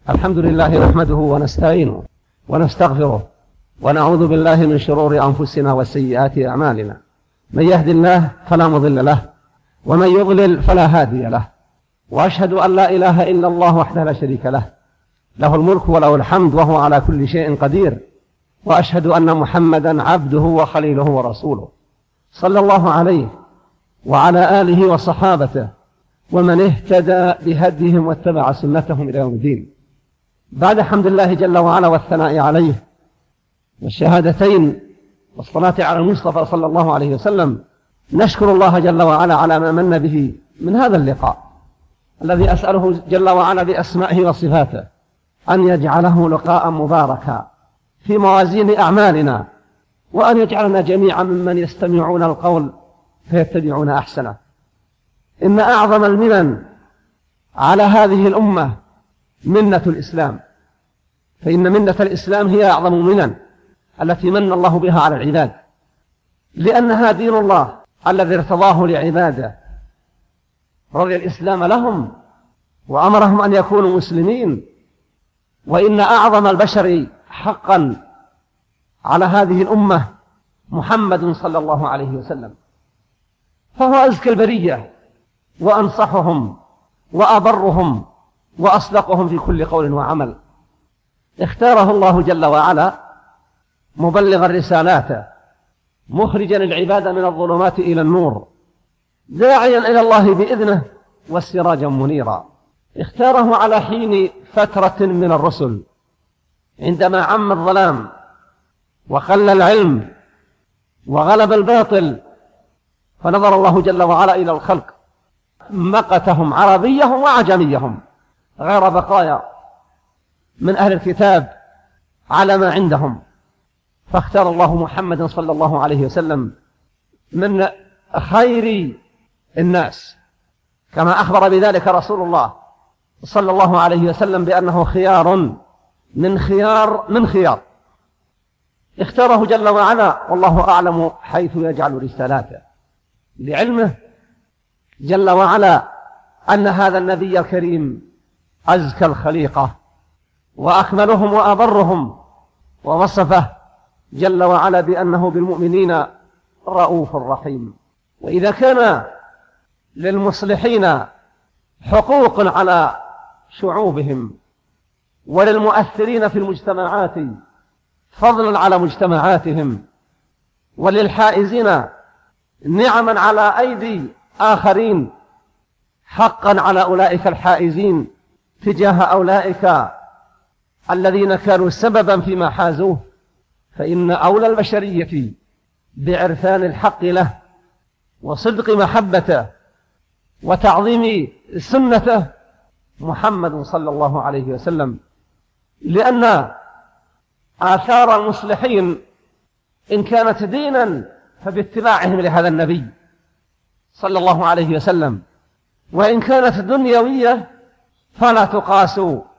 الحمد لله نحمده ونستعينه ونستغفره ونعوذ بالله من شرور أنفسنا وسيئات أعمالنا. من يهد الله فلا مضل له ومن يضلل فلا هادي له، وأشهد أن لا إله إلا الله وحده لا شريك له، له الملك وله الحمد وهو على كل شيء قدير، وأشهد أن محمدا عبده وخليله ورسوله صلى الله عليه وعلى آله وصحابته ومن اهتدى بهديهم واتبع سنتهم إلى يوم الدين. بعد حمد الله جل وعلا والثناء عليه والشهادتين والصلاة على المصطفى صلى الله عليه وسلم، نشكر الله جل وعلا على ما من به من هذا اللقاء الذي أسأله جل وعلا بأسمائه وصفاته أن يجعله لقاء مباركا في موازين أعمالنا، وأن يجعلنا جميعا ممن يستمعون القول فيتبعون أحسنه. إن أعظم المنن على هذه الأمة منة الإسلام، فإن منة الإسلام هي أعظم منن التي من الله بها على العباد، لأنها دين الله الذي ارتضاه لعباده، رضي الإسلام لهم وأمرهم أن يكونوا مسلمين. وإن أعظم البشر حقا على هذه الأمة محمد صلى الله عليه وسلم، فهو أزكى البرية وأنصحهم وأبرهم وأصدقهم في كل قول وعمل. اختاره الله جل وعلا مبلغ الرسالات مخرجا العباد من الظلمات إلى النور، داعيا إلى الله بإذنه والسراجا منيرا. اختاره على حين فترة من الرسل عندما عم الظلام وخلى العلم وغلب الباطل، فنظر الله جل وعلا إلى الخلق مقتهم عربيهم وعجميهم غير بقايا من أهل الكتاب على ما عندهم، فاختار الله محمدا صلى الله عليه وسلم من خير الناس، كما أخبر بذلك رسول الله صلى الله عليه وسلم بأنه خيار من خيار. اختاره جل وعلا والله أعلم حيث يجعل رسالاته، لعلمه جل وعلا أن هذا النبي الكريم أزكى الخليقة وأكملهم وأبرهم، ووصفه جل وعلا بأنه بالمؤمنين رؤوف رحيم. وإذا كان للمصلحين حقوق على شعوبهم وللمؤثرين في المجتمعات فضلا على مجتمعاتهم، وللحائزين نعما على أيدي آخرين حقا على أولئك الحائزين تجاه أولئك الذين كانوا سببا فيما حازوه، فإن أولى البشرية بعرفان الحق له وصدق محبته وتعظيم سنته محمد صلى الله عليه وسلم، لأن آثار المصلحين إن كانت دينا فباتباعهم لهذا النبي صلى الله عليه وسلم، وإن كانت دنيوية فلا تقاس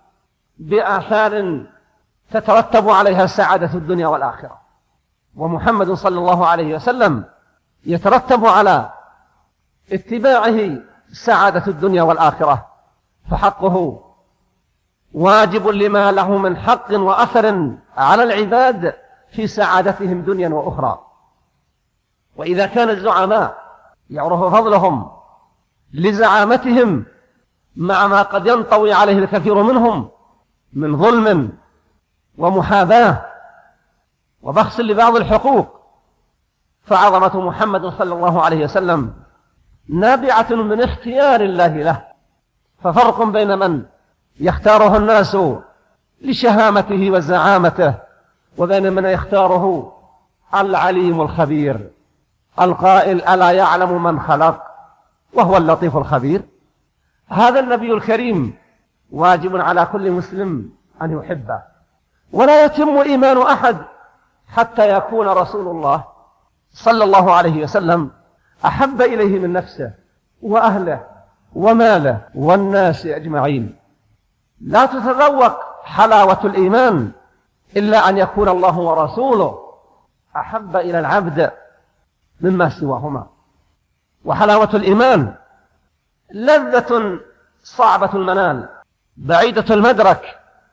بآثار تترتب عليها سعادة الدنيا والآخرة. ومحمد صلى الله عليه وسلم يترتب على اتباعه سعادة الدنيا والآخرة، فحقه واجب لما له من حق وأثر على العباد في سعادتهم دنيا وأخرى. وإذا كان الزعماء يعرف فضلهم لزعامتهم مع ما قد ينطوي عليه الكثير منهم من ظلم ومحاباة وبخس لبعض الحقوق، فعظمة محمد صلى الله عليه وسلم نابعة من اختيار الله له، ففرق بين من يختاره الناس لشهامته وزعامته وبين من يختاره العليم الخبير القائل ألا يعلم من خلق وهو اللطيف الخبير. هذا النبي الكريم واجب على كل مسلم أن يحبه، ولا يتم إيمان أحد حتى يكون رسول الله صلى الله عليه وسلم أحب إليه من نفسه وأهله وماله والناس أجمعين. لا تتذوق حلاوة الإيمان إلا أن يكون الله ورسوله أحب إلى العبد مما سواهما. وحلاوة الإيمان لذة صعبة المنال بعيدة المدرك،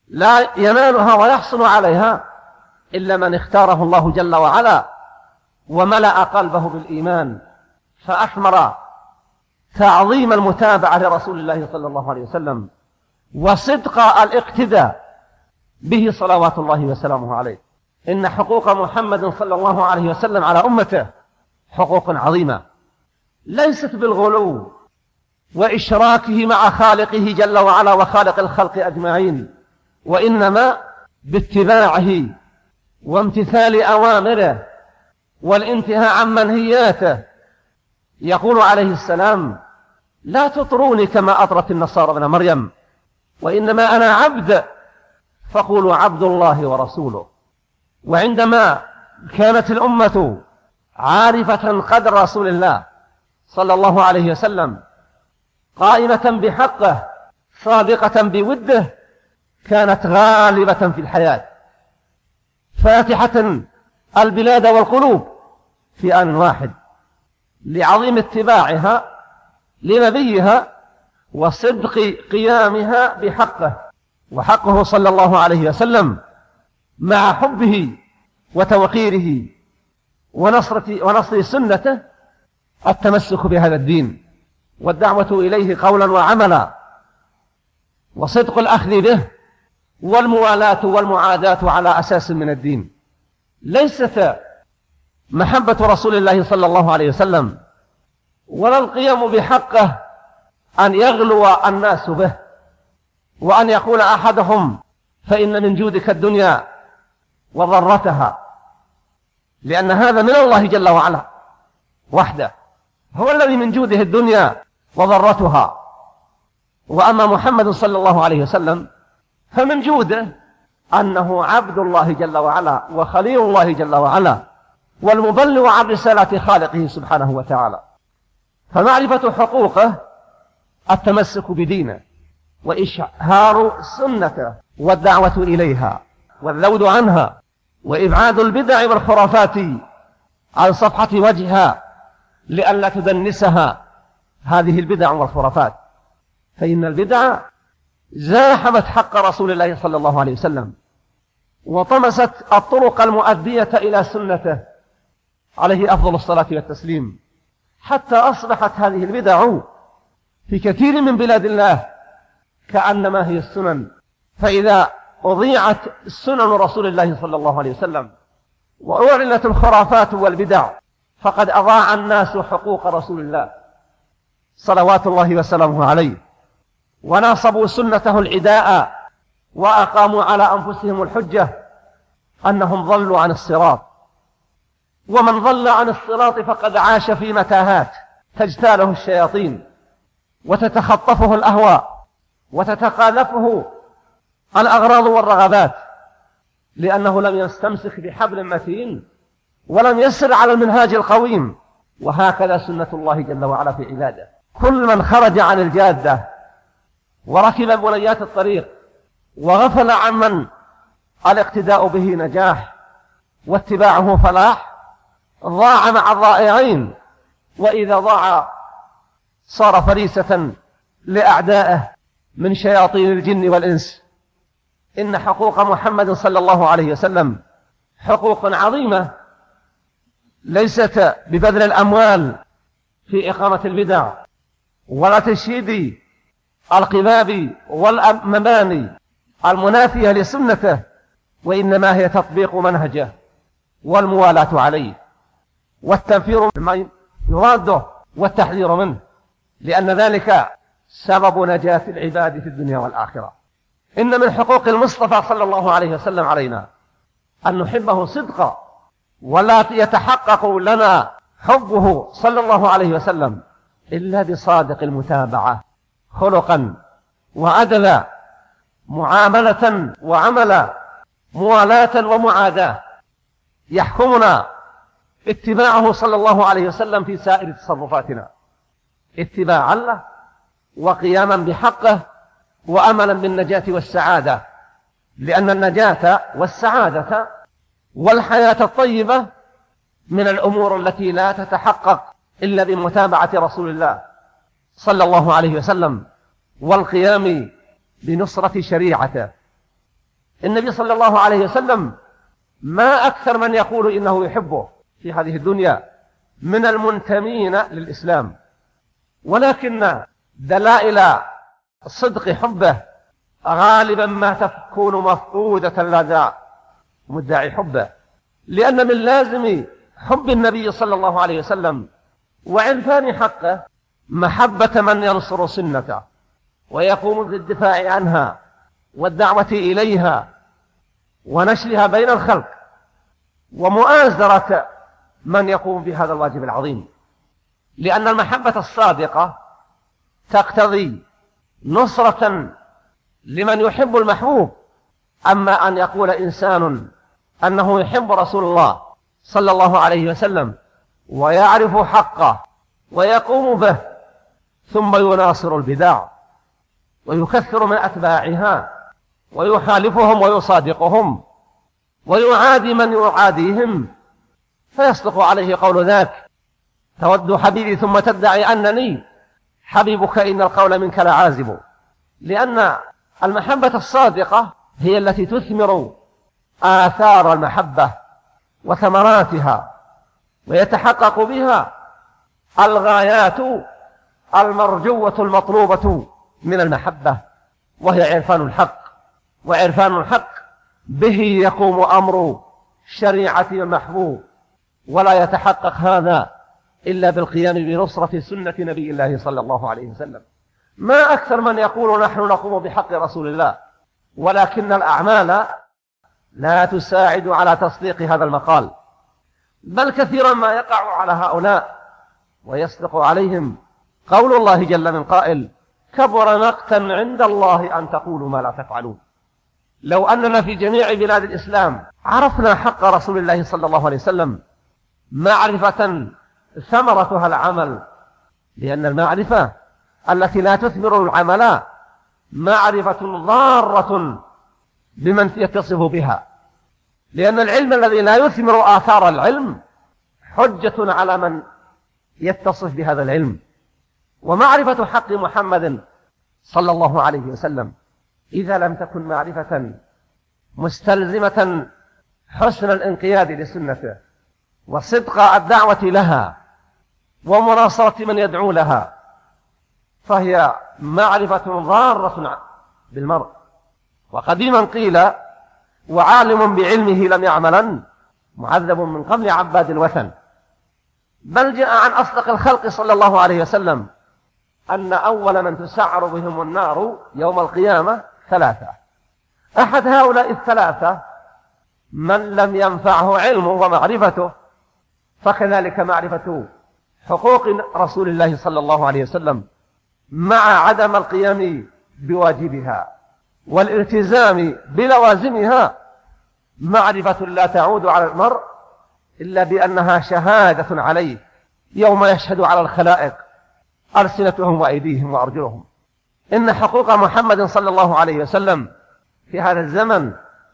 لا ينالها ويحصل عليها إلا من اختاره الله جل وعلا وملأ قلبه بالإيمان، فأثمر تعظيم المتابعة لرسول الله صلى الله عليه وسلم وصدق الاقتداء به صلوات الله وسلامه عليه. إن حقوق محمد صلى الله عليه وسلم على أمته حقوق عظيمة، ليست بالغلو وإشراكه مع خالقه جل وعلا وخالق الخلق أجمعين، وإنما باتباعه وامتثال أوامره والانتهاء عن منهياته. يقول عليه السلام: لا تطروني كما أطرت النصارى ابن مريم، وإنما أنا عبد فقولوا عبد الله ورسوله. وعندما كانت الأمة عارفة قدر رسول الله صلى الله عليه وسلم قائمة بحقه صادقة بوده، كانت غالبة في الحياة فاتحة البلاد والقلوب في آن واحد لعظيم اتباعها لنبيها وصدق قيامها بحقه وحقه صلى الله عليه وسلم، مع حبه وتوقيره ونصر سنته التمسك بهذا الدين والدعوة إليه قولا وعملا، وصدق الأخذ به والموالاة والمعاداة على أساس من الدين. ليست محبة رسول الله صلى الله عليه وسلم ولا القيام بحقه أن يغلو الناس به، وأن يقول أحدهم: فإن من جودك الدنيا وضرتها، لأن هذا من الله جل وعلا وحده، هو الذي من جوده الدنيا وضرتها. وأما محمد صلى الله عليه وسلم فمن جوده أنه عبد الله جل وعلا وخليل الله جل وعلا والمبلغ عن رسالة خالقه سبحانه وتعالى. فمعرفة حقوقه التمسك بدينه وإشهار سنته والدعوة إليها والذود عنها وإبعاد البدع والخرافات عن صفحة وجهها لئلا تدنسها هذه البدع والخرافات، فإن البدع زاحمت حق رسول الله صلى الله عليه وسلم وطمست الطرق المؤدية إلى سنته عليه أفضل الصلاة والتسليم، حتى أصبحت هذه البدع في كثير من بلاد الله كأنما هي السنن. فإذا أضيعت سنن رسول الله صلى الله عليه وسلم وأعلنت الخرافات والبدع فقد أضاع الناس حقوق رسول الله صلوات الله وسلامه عليه، وناصبوا سنته العداء وأقاموا على أنفسهم الحجة أنهم ضلوا عن الصراط. ومن ضل عن الصراط فقد عاش في متاهات تجتاله الشياطين وتتخطفه الأهواء وتتخالفه الأغراض والرغبات، لأنه لم يستمسك بحبل متين ولم يسر على المنهاج القويم. وهكذا سنة الله جل وعلا في عباده. كل من خرج عن الجادة وركب بنيات الطريق وغفل عمن الاقتداء به نجاح واتباعه فلاح ضاع مع الضائعين، وإذا ضاع صار فريسة لأعدائه من شياطين الجن والإنس. إن حقوق محمد صلى الله عليه وسلم حقوق عظيمة، ليست ببذل الأموال في إقامة البدع ولا تشييد القباب والمباني المنافية لسنته، وإنما هي تطبيق منهجه والموالاة عليه والتنفير مما يراده والتحذير منه، لأن ذلك سبب نجاة العباد في الدنيا والآخرة. إن من حقوق المصطفى صلى الله عليه وسلم علينا أن نحبه صدقا، ولا يتحقق لنا حبه صلى الله عليه وسلم إلا بصادق المتابعة خلقا وأدبا، معاملة وعملا، موالاة ومعاداة. يحكمنا اتباعه صلى الله عليه وسلم في سائر تصرفاتنا اتباعا له وقياما بحقه وأملا بالنجاة والسعادة، لأن النجاة والسعادة والحياة الطيبة من الأمور التي لا تتحقق إلا بمتابعة رسول الله صلى الله عليه وسلم والقيام بنصرة شريعته. النبي صلى الله عليه وسلم ما أكثر من يقول إنه يحبه في هذه الدنيا من المنتمين للإسلام، ولكن دلائل صدق حبه غالبا ما تكون مفقودة لدى مدعي حبه، لأن من لازم حب النبي صلى الله عليه وسلم وعرفان حقه محبة من ينصر سنته ويقوم بالدفاع عنها والدعوة إليها ونشرها بين الخلق، ومؤازرة من يقوم بهذا الواجب العظيم، لأن المحبة الصادقة تقتضي نصرة لمن يحب المحبوب. أما أن يقول إنسان أنه يحب رسول الله صلى الله عليه وسلم ويعرف حقه ويقوم به ثم يناصر البدع ويكثر من أتباعها ويخالفهم ويصادقهم ويعادي من يعاديهم، فيصدق عليه قول ذاك: تود حبيبي ثم تدعي أنني حبيبك إن القول منك لعازب. لأن المحبة الصادقة هي التي تثمر آثار المحبة وثمراتها، ويتحقق بها الغايات المرجوة المطلوبة من المحبة، وهي عرفان الحق. وعرفان الحق به يقوم أمر شريعة المحبوب، ولا يتحقق هذا إلا بالقيام بنصرة سنة نبي الله صلى الله عليه وسلم. ما أكثر من يقول نحن نقوم بحق رسول الله، ولكن الأعمال لا تساعد على تصديق هذا المقال، بل كثيرا ما يقع على هؤلاء ويصدق عليهم قول الله جل من قائل: كبر مقتا عند الله أن تقولوا ما لا تفعلون. لو أننا في جميع بلاد الإسلام عرفنا حق رسول الله صلى الله عليه وسلم معرفة ثمرتها العمل، لأن المعرفة التي لا تثمر العمل معرفة ضارة بمن يتصف بها، لأن العلم الذي لا يثمر آثار العلم حجة على من يتصف بهذا العلم. ومعرفة حق محمد صلى الله عليه وسلم إذا لم تكن معرفة مستلزمة حسن الانقياد لسنته وصدق الدعوة لها ومناصرة من يدعو لها، فهي معرفة ضارة بالمرء. وقديما قيل: وعالم بعلمه لم يعملا معذب من قبل عباد الوثن. بل جاء عن أصدق الخلق صلى الله عليه وسلم أن أول من تسعر بهم النار يوم القيامة ثلاثة. أحد هؤلاء الثلاثة من لم ينفعه علمه ومعرفته، فكذلك معرفة حقوق رسول الله صلى الله عليه وسلم مع عدم القيام بواجبها والالتزام بلوازمها معرفة لا تعود على المرء إلا بأنها شهادة عليه يوم يشهد على الخلائق ألسنتهم وأيديهم وأرجلهم. إن حقوق محمد صلى الله عليه وسلم في هذا الزمن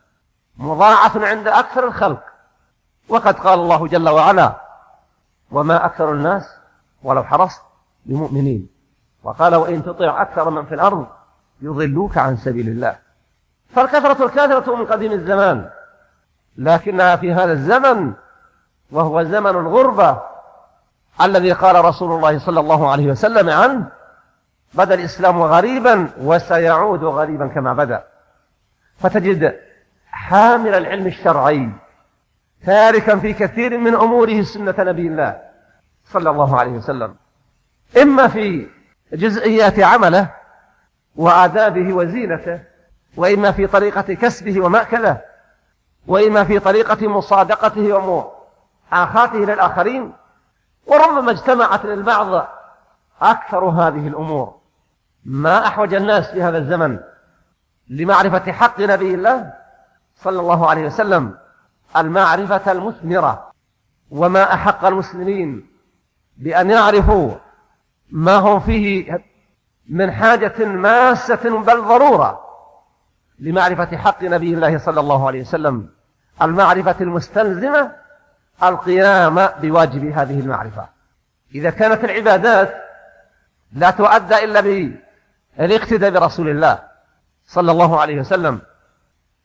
مضاعف عند أكثر الخلق، وقد قال الله جل وعلا: وما أكثر الناس ولو حرصت بمؤمنين. وقال: وإن تطع أكثر من في الأرض يضلوك عن سبيل الله. فالكثرة الكاثرة من قديم الزمان، لكنها في هذا الزمن وهو زمن الغربة الذي قال رسول الله صلى الله عليه وسلم عنه: بدأ الإسلام غريبا وسيعود غريبا كما بدأ. فتجد حامل العلم الشرعي تاركا في كثير من أموره سنة نبي الله صلى الله عليه وسلم، إما في جزئيات عمله وآدابه وزينته، وإما في طريقة كسبه ومأكله، وإما في طريقة مصادقته ومعاخاته للآخرين. وربما اجتمعت للبعض أكثر هذه الأمور. ما أحوج الناس في هذا الزمن لمعرفة حق نبي الله صلى الله عليه وسلم المعرفة المثمرة. وما أحق المسلمين بأن يعرفوا ما هم فيه من حاجة ماسة بل ضرورة لمعرفة حق نبي الله صلى الله عليه وسلم، المعرفة المستلزمة القيام بواجب هذه المعرفة. إذا كانت العبادات لا تؤدى إلا بالاقتداء برسول الله صلى الله عليه وسلم،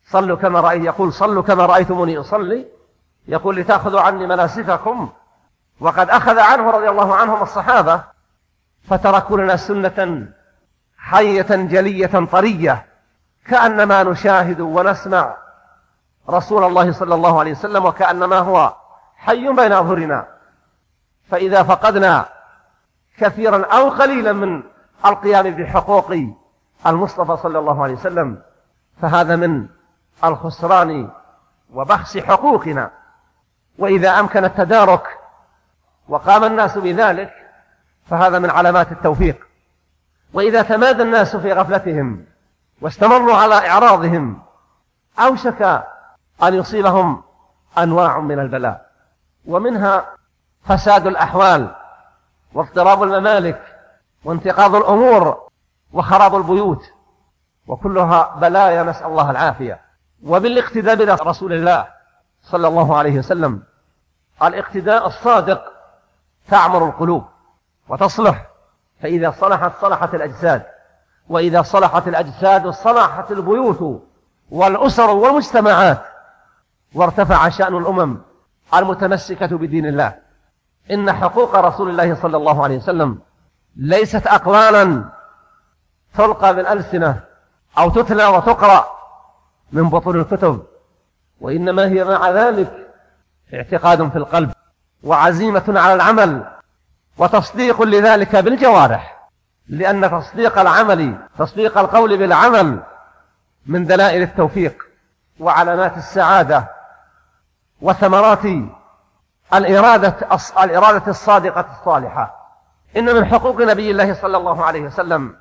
صلوا كما رأيت، يقول صلوا كما رأيتموني أصلي، يقول لتأخذوا عني مناسككم. وقد أخذ عنه رضي الله عنهم الصحابة فتركوا لنا سنة حية جلية طرية، كأنما نشاهد ونسمع رسول الله صلى الله عليه وسلم، وكأنما هو حي بين أظهرنا. فإذا فقدنا كثيرا أو قليلا من القيام بحقوق المصطفى صلى الله عليه وسلم فهذا من الخسران وبخس حقوقنا. وإذا أمكن التدارك وقام الناس بذلك فهذا من علامات التوفيق. وإذا تمادى الناس في غفلتهم واستمروا على إعراضهم أوشك أن يصيبهم أنواع من البلاء، ومنها فساد الأحوال واضطراب الممالك وانتقاض الأمور وخراب البيوت، وكلها بلايا نسأل الله العافية. وبالاقتداء برسول الله صلى الله عليه وسلم، الاقتداء الصادق تعمر القلوب وتصلح، فإذا صلحت صلحت الأجساد، وإذا صلحت الأجساد صلحت البيوت والأسر والمجتمعات، وارتفع شأن الأمم المتمسكة بدين الله. إن حقوق رسول الله صلى الله عليه وسلم ليست أقوالا تلقى بالألسنة أو تتلى وتقرأ من بطون الكتب، وإنما هي مع ذلك اعتقاد في القلب وعزيمة على العمل وتصديق لذلك بالجوارح، لأن تصديق القول بالعمل من دلائل التوفيق وعلامات السعادة وثمرات الإرادة الصادقة الصالحة. إن من حقوق نبي الله صلى الله عليه وسلم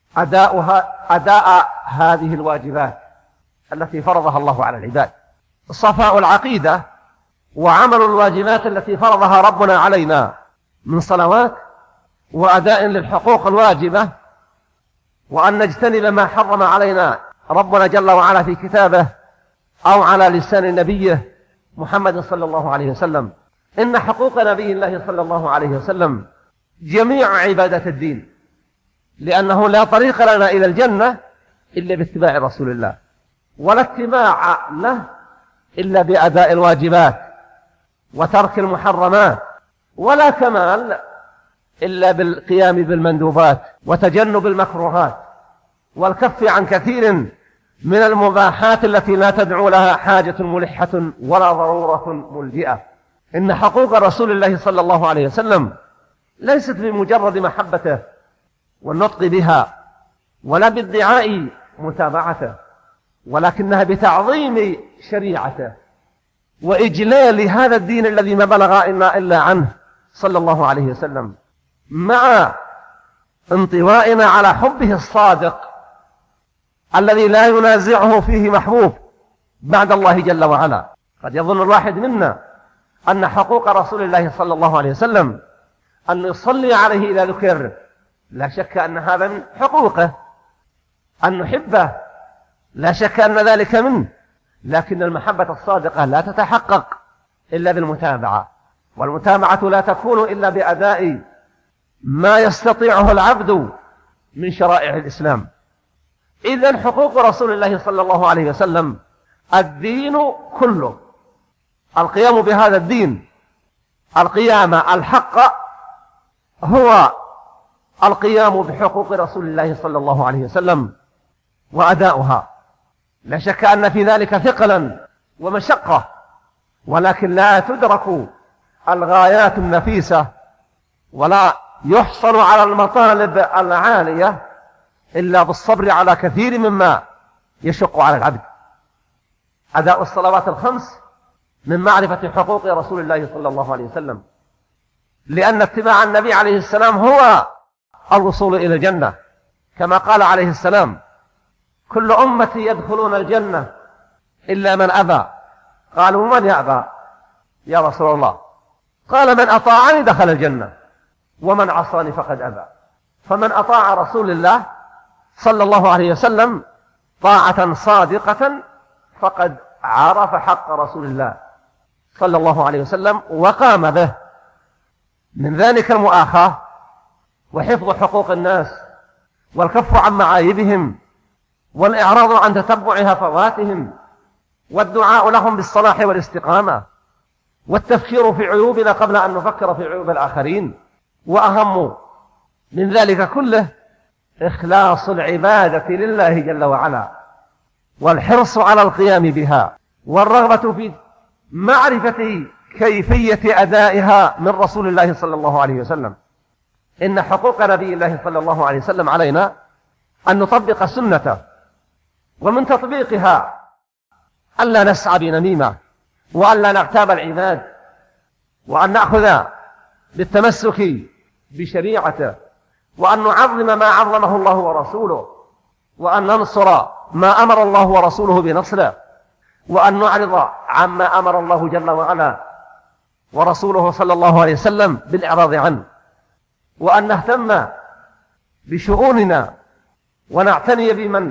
أداء هذه الواجبات التي فرضها الله على العباد، صفاء العقيدة وعمل الواجبات التي فرضها ربنا علينا من صلوات وأداء للحقوق الواجبة، وأن نجتنب ما حرم علينا ربنا جل وعلا في كتابه أو على لسان نبيه محمد صلى الله عليه وسلم. إن حقوق نبي الله صلى الله عليه وسلم جميع عبادة الدين، لأنه لا طريق لنا إلى الجنة إلا باتباع رسول الله، ولا اتباع له إلا بأداء الواجبات وترك المحرمات، ولا كمال إلا بالقيام بالمندوبات وتجنب المكروهات والكف عن كثير من المباحات التي لا تدعو لها حاجة ملحة ولا ضرورة ملجئة. إن حقوق رسول الله صلى الله عليه وسلم ليست بمجرد محبته والنطق بها ولا بادعاء متابعته، ولكنها بتعظيم شريعته وإجلال هذا الدين الذي ما بلغ إلا عنه صلى الله عليه وسلم، مع انطوائنا على حبه الصادق الذي لا ينازعه فيه محبوب بعد الله جل وعلا. قد يظن الواحد منا أن حقوق رسول الله صلى الله عليه وسلم أن يصلي عليه إذا ذكر، لا شك أن هذا من حقوقه، أن نحبه لا شك أن ذلك منه، لكن المحبة الصادقة لا تتحقق إلا بالمتابعة، والمتابعة لا تكون إلا بأداء ما يستطيعه العبد من شرائع الإسلام. إذن حقوق رسول الله صلى الله عليه وسلم الدين كله، القيام بهذا الدين القيام الحق هو القيام بحقوق رسول الله صلى الله عليه وسلم وأداؤها. لا شك أن في ذلك ثقلا ومشقة، ولكن لا تدرك الغايات النفيسة ولا يحصل على المطالب العالية إلا بالصبر على كثير مما يشق على العبد. أداء الصلوات الخمس من معرفة حقوق رسول الله صلى الله عليه وسلم، لأن اتباع النبي عليه السلام هو الوصول إلى الجنة، كما قال عليه السلام: كل أمتي يدخلون الجنة إلا من أبى. قالوا: من يأبى يا رسول الله؟ قال: من أطاعني دخل الجنة ومن عصاني فقد أبى. فمن أطاع رسول الله صلى الله عليه وسلم طاعة صادقة فقد عرف حق رسول الله صلى الله عليه وسلم وقام به، من ذلك المؤاخاة وحفظ حقوق الناس والكف عن معايبهم والإعراض عن تتبع هفواتهم والدعاء لهم بالصلاح والاستقامة، والتفكير في عيوبنا قبل أن نفكر في عيوب الآخرين. وأهم من ذلك كله إخلاص العبادة لله جل وعلا، والحرص على القيام بها، والرغبة في معرفة كيفية أدائها من رسول الله صلى الله عليه وسلم. إن حقوق نبي الله صلى الله عليه وسلم علينا أن نطبق سنته، ومن تطبيقها ألا نسعى بنميمة، وألا نغتاب العباد، وأن نأخذ بالتمسك بشريعته، وأن نعظم ما عظمه الله ورسوله، وأن ننصر ما أمر الله ورسوله بنصره، وأن نعرض عما أمر الله جل وعلا ورسوله صلى الله عليه وسلم بالإعراض عنه، وأن نهتم بشؤوننا ونعتني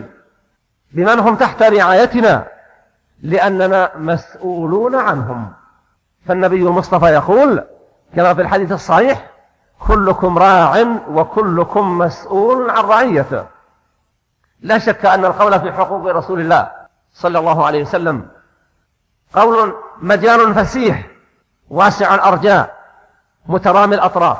بمن هم تحت رعايتنا، لأننا مسؤولون عنهم. فالنبي المصطفى يقول كما في الحديث الصحيح: كلكم راع وكلكم مسؤول عن رعيته. لا شك أن القول في حقوق رسول الله صلى الله عليه وسلم قول مجال فسيح واسع الأرجاء مترامي الأطراف.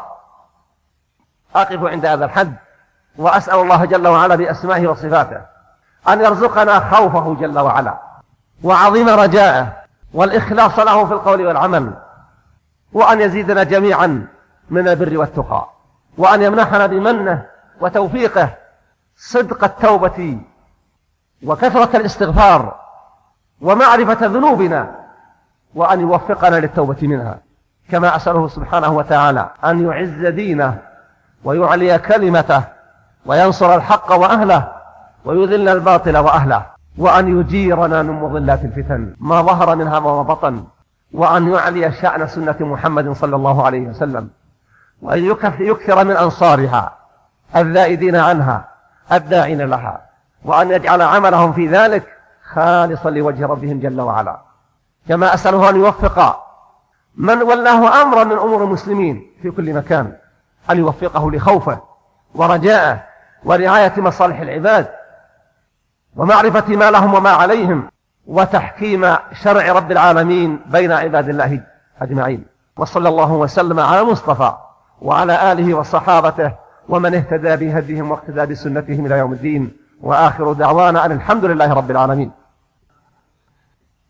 أقف عند هذا الحد، وأسأل الله جل وعلا بأسمائه وصفاته أن يرزقنا خوفه جل وعلا، وعظيم رجاءه، والإخلاص له في القول والعمل، وأن يزيدنا جميعا من البر والتقى، وأن يمنحنا بمنه وتوفيقه صدق التوبة وكثرة الاستغفار ومعرفة ذنوبنا، وأن يوفقنا للتوبة منها. كما أسأله سبحانه وتعالى أن يعز دينه ويعلي كلمته وينصر الحق وأهله ويذل الباطل وأهله، وأن يجيرنا من مضلات الفتن ما ظهر منها وما بطن، وأن يعلي شأن سنة محمد صلى الله عليه وسلم، وأن يكثر من أنصارها الذائدين عنها الداعين لها، وأن يجعل عملهم في ذلك خالصا لوجه ربهم جل وعلا. كما أسأله أن يوفق من ولاه أمرا من أمور المسلمين في كل مكان، أن يوفقه لخوفه ورجائه ورعاية مصالح العباد، ومعرفة ما لهم وما عليهم، وتحكيم شرع رب العالمين بين عباد الله أجمعين. وصلى الله وسلم على المصطفى وعلى آله وصحابته ومن اهتدى بهديهم واقتدى بسنتهم إلى يوم الدين. وآخر دعوانا أن الحمد لله رب العالمين.